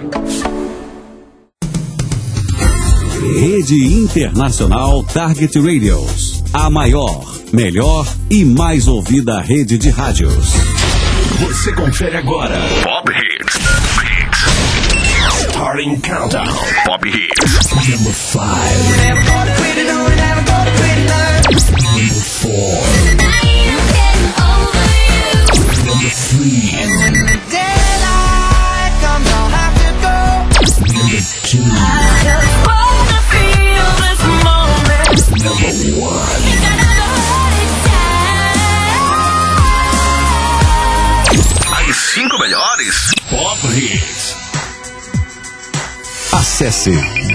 Rede Internacional Target Radios. A maior, melhor e mais ouvida rede de rádios. Você confere agora. Pop Hits. Starting Countdown. Pop Hits. Number 5. Number 4. Number 3. And when the daylight comes, I'll have to go. Number 2. I just wanna feel this moment. Number 1. As 5 melhores Pop Hits. Acesse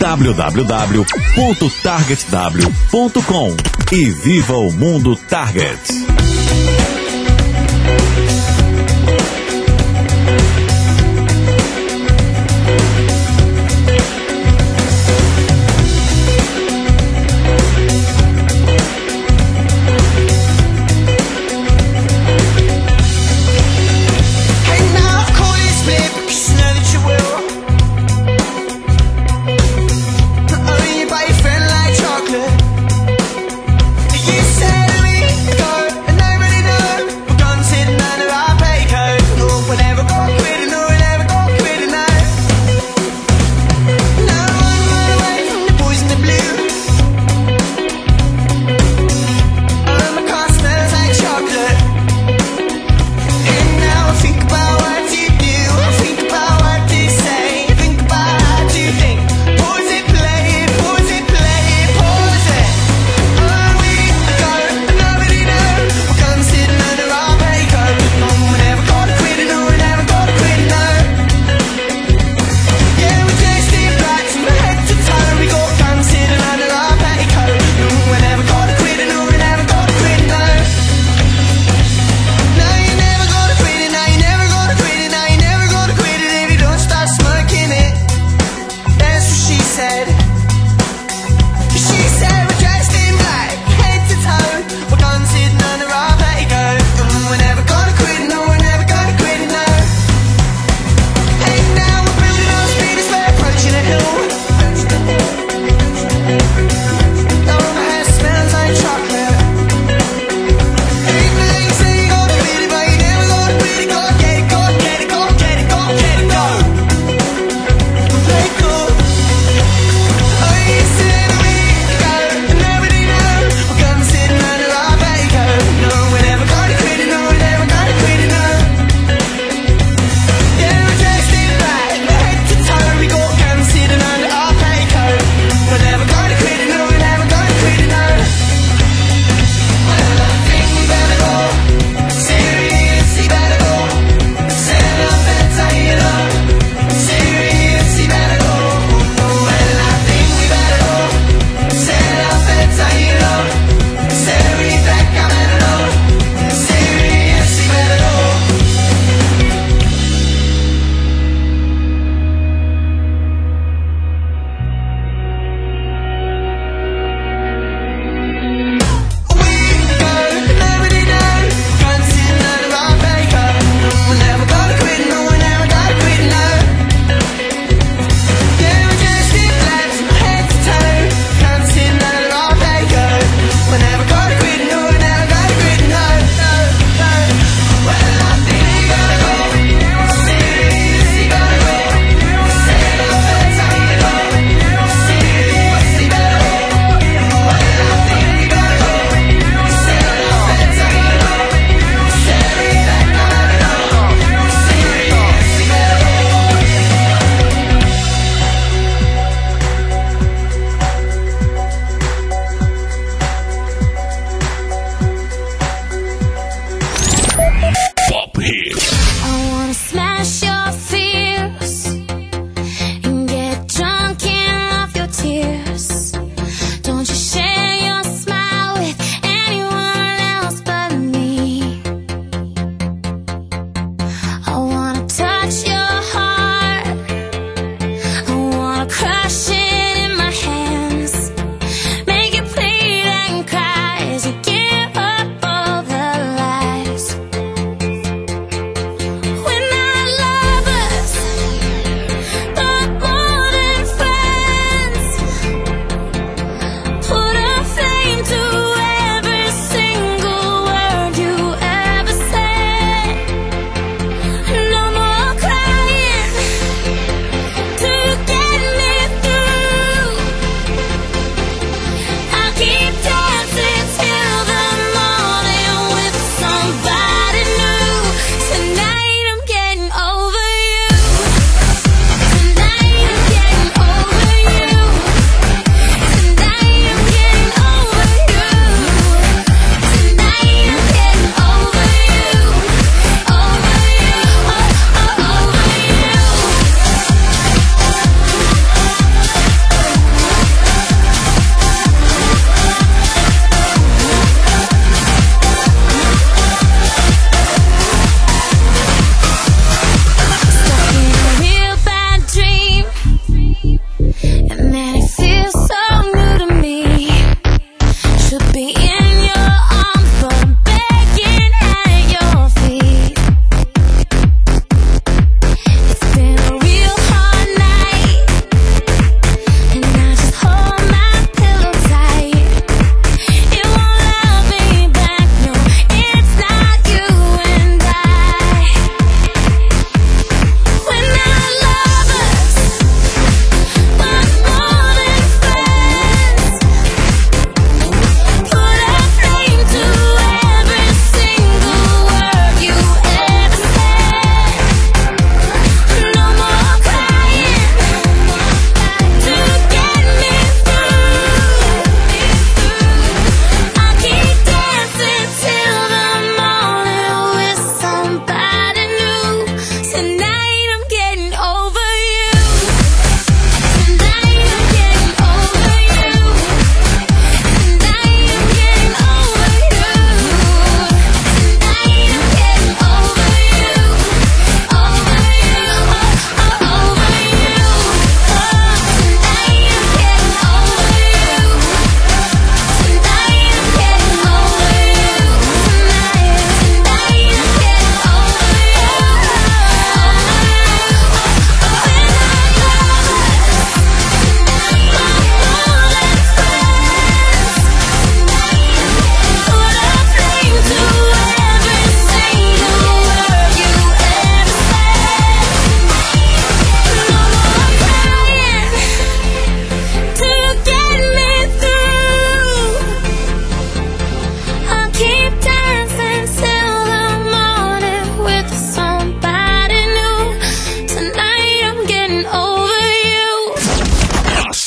www.targetw.com e viva o mundo Target. You said we go.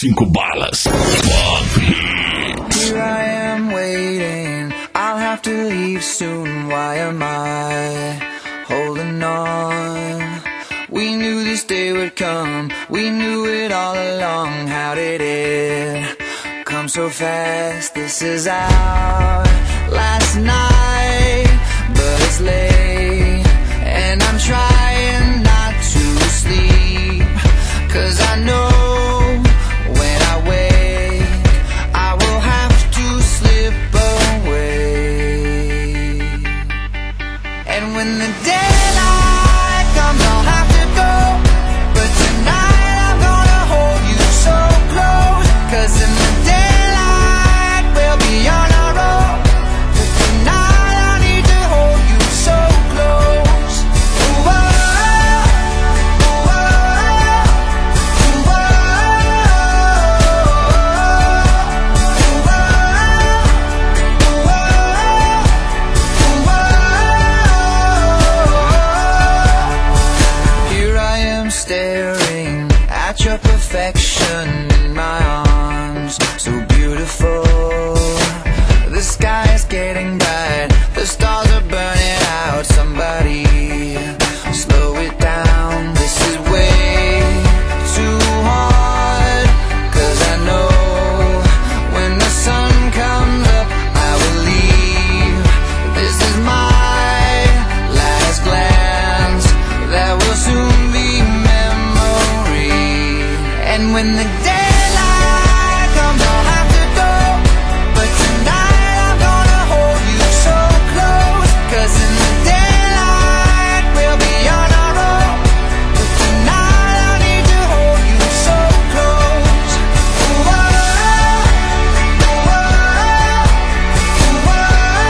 5 balas. Here I am waiting, I'll have to leave soon. Why am I holding on? We knew this day would come, we knew it all along. How did it come so fast? This is our last night, but it's late, and I'm trying not to sleep, 'cause I know when I wake I will have to slip away. And when the daylight comes I'll have to go, but tonight I'm gonna hold you so close, 'cause in the daylight we'll be on our own, but tonight I need to hold you so close. Ooh, oh, ooh, oh, ooh, oh, ooh, ooh, here I am staring at your perfection in my arms, so beautiful. The sky is getting bright, the stars are burning out. Somebody slow it down, this is way too hard, 'cause I know when the sun comes up I will leave. This is my last glance, that will soon be memory. And when the daylight comes I'll have to go, but tonight I'm gonna hold you so close, 'cause in the daylight we'll be on our own, but tonight I need to hold you so close. Ooh, oh, ooh, oh, ooh, oh, ooh, oh, ooh, oh.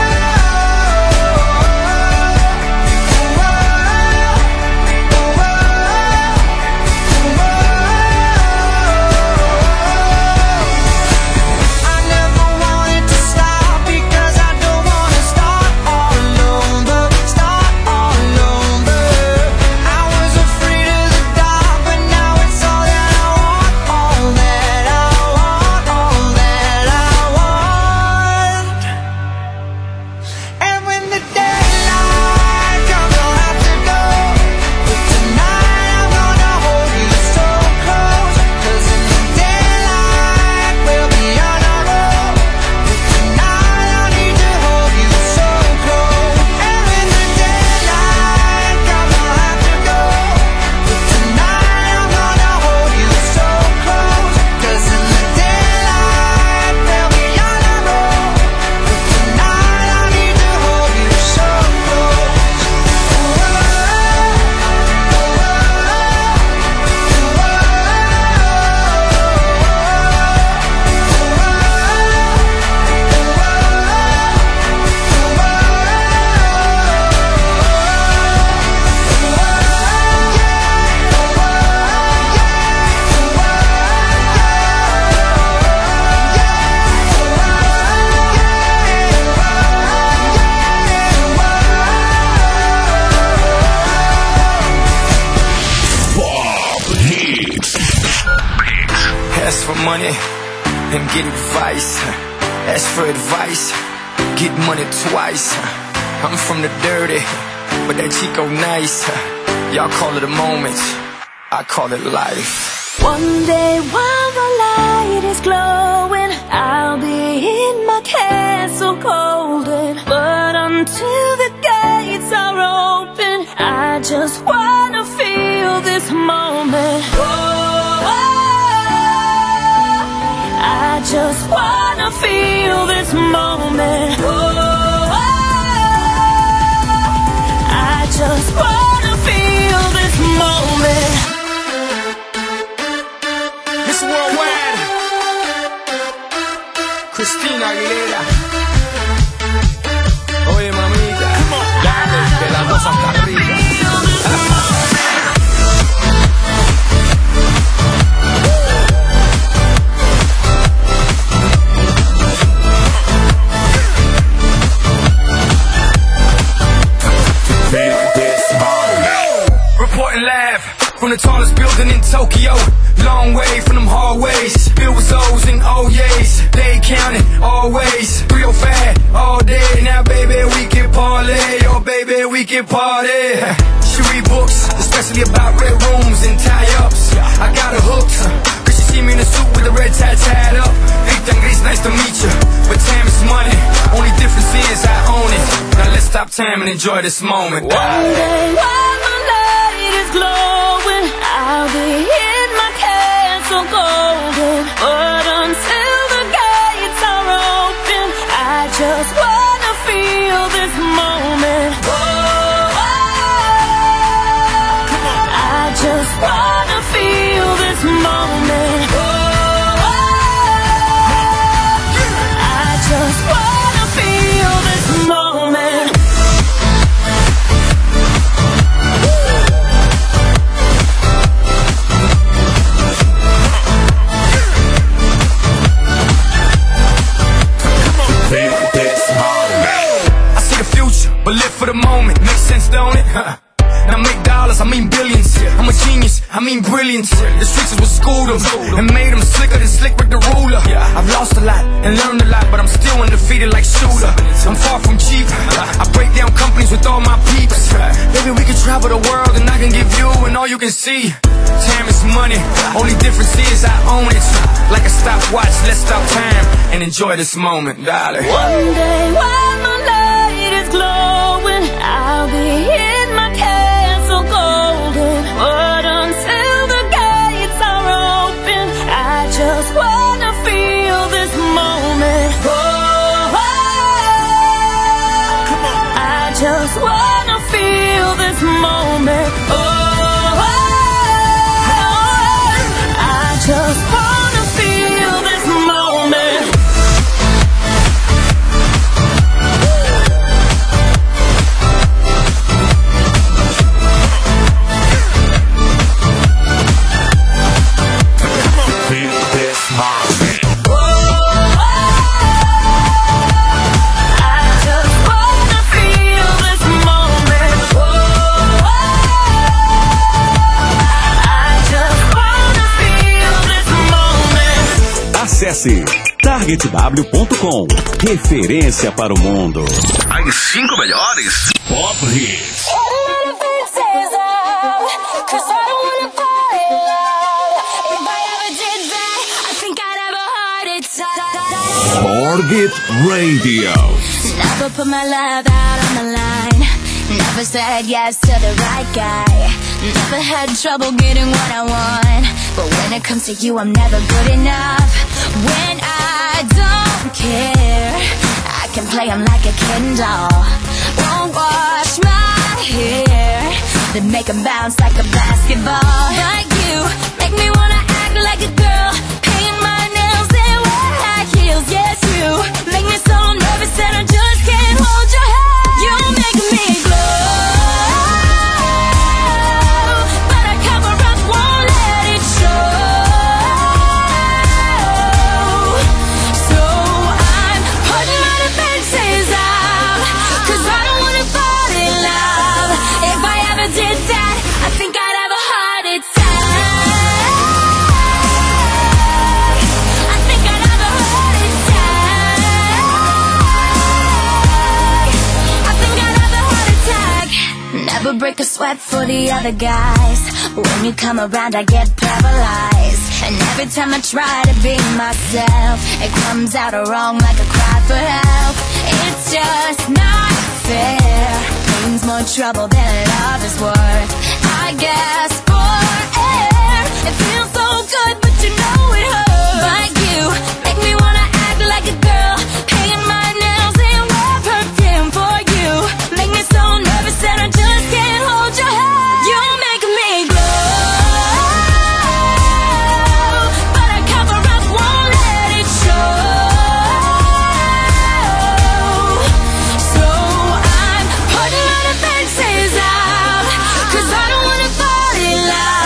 I never wanted to stop, because I don't wanna start all over, start all over. I was afraid of the dark, but now it's all that I want, all that I want, all that I want. And when the daylight comes I'll have to go, but tonight I'm gonna hold you so close, 'cause in the daylight we'll be on our own, but tonight I need to hold you so close. And when the daylight comes I'll have to go, but tonight I'm gonna hold you so close, 'cause in the daylight we'll be on our own, but tonight I need to hold you so close. Ooh, oh, Pop Hits. Ask for money and get advice. Ask for advice, get money twice. I'm from the dirty, but that Chico nice. Y'all call it a moment, I call it life. One day while the light is glowing, I'll be in my castle golden. But until the gates are open, I just wanna feel this moment. Oh, I just wanna feel this moment. Oh, I just wanna feel this moment. Miss Worldwide, Christina Aguilera. Oye mamita, dale, de las dos hasta arriba. building in Tokyo, long way from them hallways. Filled with O's and O's, they counting always. 305 all day, now baby we can parlay. Oh baby we can party. She read books, especially about red rooms and tie-ups. I got her hooked, cause she see me in a suit with a red tie tied up. Rita Gris, nice to meet you, but time is money. Only difference is I own it. Now let's stop time and enjoy this moment. One day while my light is glowing, I'll be in my castle golden. But until the gates are open, I just wanna feel this moment. I just wanna feel this moment. I just wanna feel this moment. I see the future, but live for the moment. Makes sense, don't it? Now make dollars, I mean billions. I'm a genius, I mean brilliance. The streets is what schooled them and made them slicker than Slick Rick the Ruler. I've lost a lot and learned a lot, but I'm still undefeated like Shooter. I'm far from cheap, I break down companies with all my peeps. Baby, we can travel the world and I can give you and all you can see. Time is money, only difference is I own it. Like a stopwatch, let's stop time and enjoy this moment, darling. One day while my light is glowing, I'll be in my castle golden. But until the gates are open, I just wanna feel this moment. I just wanna feel this moment. I just wanna feel this moment. Feel this moment. I just wanna feel this moment. I just wanna feel this moment. Acesse targetw.com. Referência para o mundo. As 5 melhores Pop Hits. Target Radio. Never put my love out on the line. Never said yes to the right guy. Never had trouble getting what I want. But when it comes to you, I'm never good enough. When I don't care, I can play him like a Ken doll. Won't wash my hair, then make him bounce like a basketball. Like you, make me wanna act like a girl, paint my nails and wear high heels. Yes, you make me so nervous that I just can't hold your hand. You're making me glow, but I cover up, won't let it show. So I'm putting my defenses out, 'cause I don't wanna fall in love. If I ever did that, I think I'd have a heart attack. I think I'd have a heart attack. I think I'd have a heart attack. Never break a sweat for the other guys. When you come around, I get paralyzed. And every time I try to be myself, it comes out wrong like a cry for help. It's just not fair. Pain's more trouble than love is worth. I guess for air, it feels so good, but you know it hurts. But you make me wanna act like a girl, paint my nails and wear perfume for you. Make me so nervous that I just can't hold your hand. You're making me glow, but I cover up, won't let it show. So I'm putting my defenses out, 'cause I don't wanna fall in love.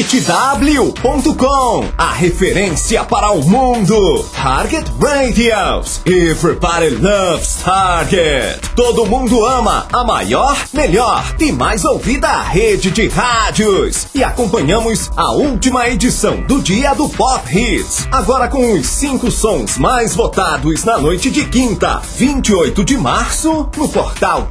TargetW.com, a referência para o mundo. Target Radios. Everybody loves Target. Todo mundo ama a maior, melhor e mais ouvida rede de rádios. E acompanhamos a última edição do Dia do Pop Hits. Agora com os 5 sons mais votados na noite de quinta, 28 de março, no portal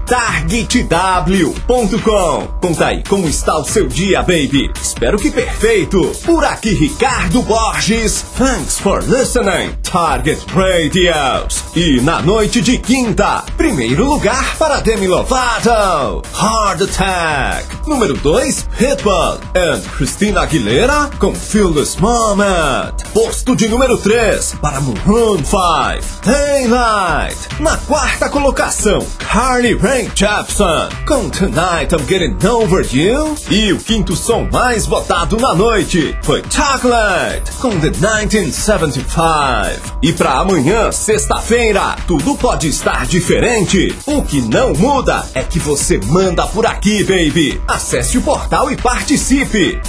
TargetW.com. Conta aí como está o seu dia, baby. Espero que perfeito. Por aqui, Ricardo Borges. Thanks for listening. Target Radios. E na noite de quinta, primeiro lugar para Demi Lovato, Heart Attack. Número 2, Pitbull and Christina Aguilera com Feel This Moment. Posto de número 3 para Maroon 5, Daylight. Na quarta colocação, Carly Rae Jepsen com Tonight I'm Getting Over You. E o quinto som mais votado na noite foi Chocolate com The 1975. E pra amanhã, sexta-feira, tudo pode estar diferente. O que não muda é que você manda por aqui, baby. Acesse o portal e participe.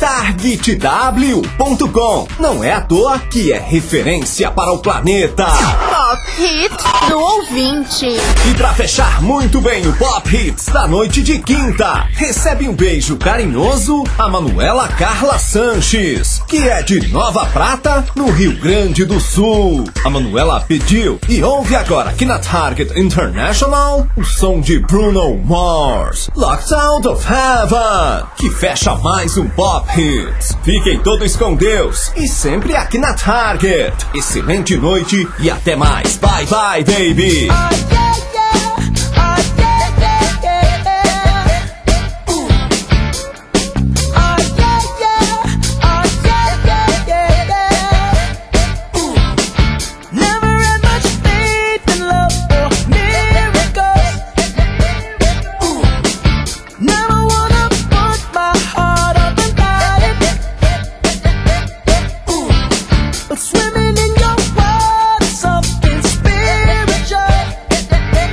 TargetW.com. Não é à toa que é referência para o planeta. Pop Hits do ouvinte. E pra fechar muito bem o Pop Hits da noite de quinta, recebe um beijo carinhoso a Manuela Carla Sanches, que é de Nova Prata, no Rio Grande do Sul. A Manuela pediu e ouve agora aqui na Target International o som de Bruno Mars, Locked Out of Heaven, que fecha mais um Pop Hits. Fiquem todos com Deus e sempre aqui na Target. Excelente noite e até mais. Bye bye, baby. Swimming in your world, something spiritual.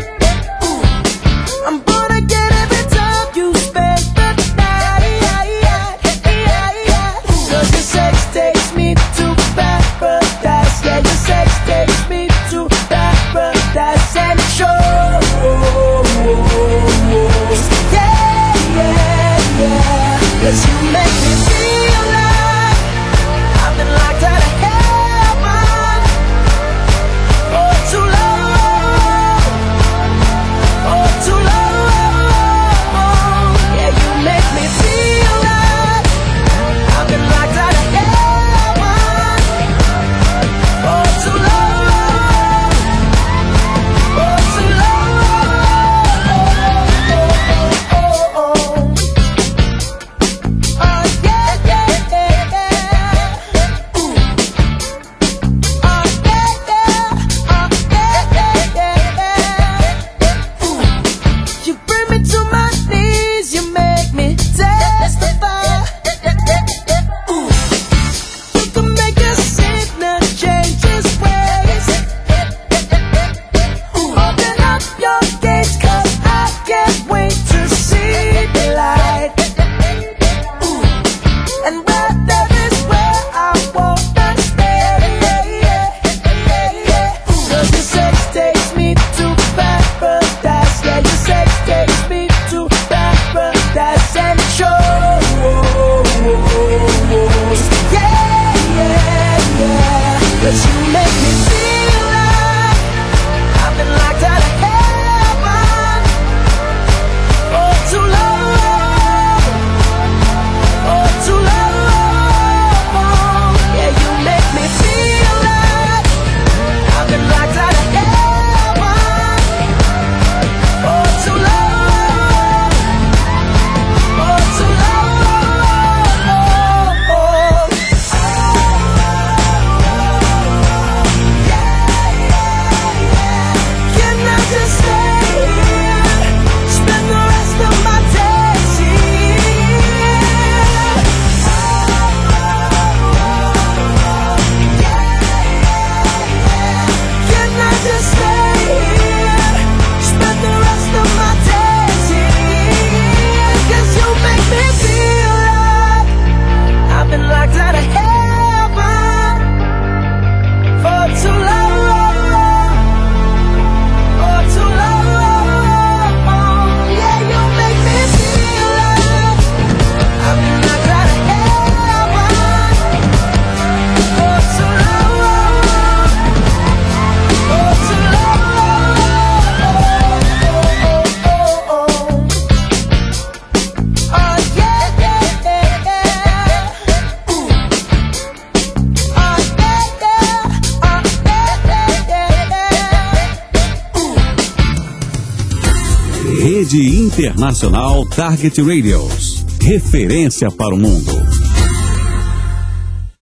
Rede Internacional Target Radios. Referência para o mundo.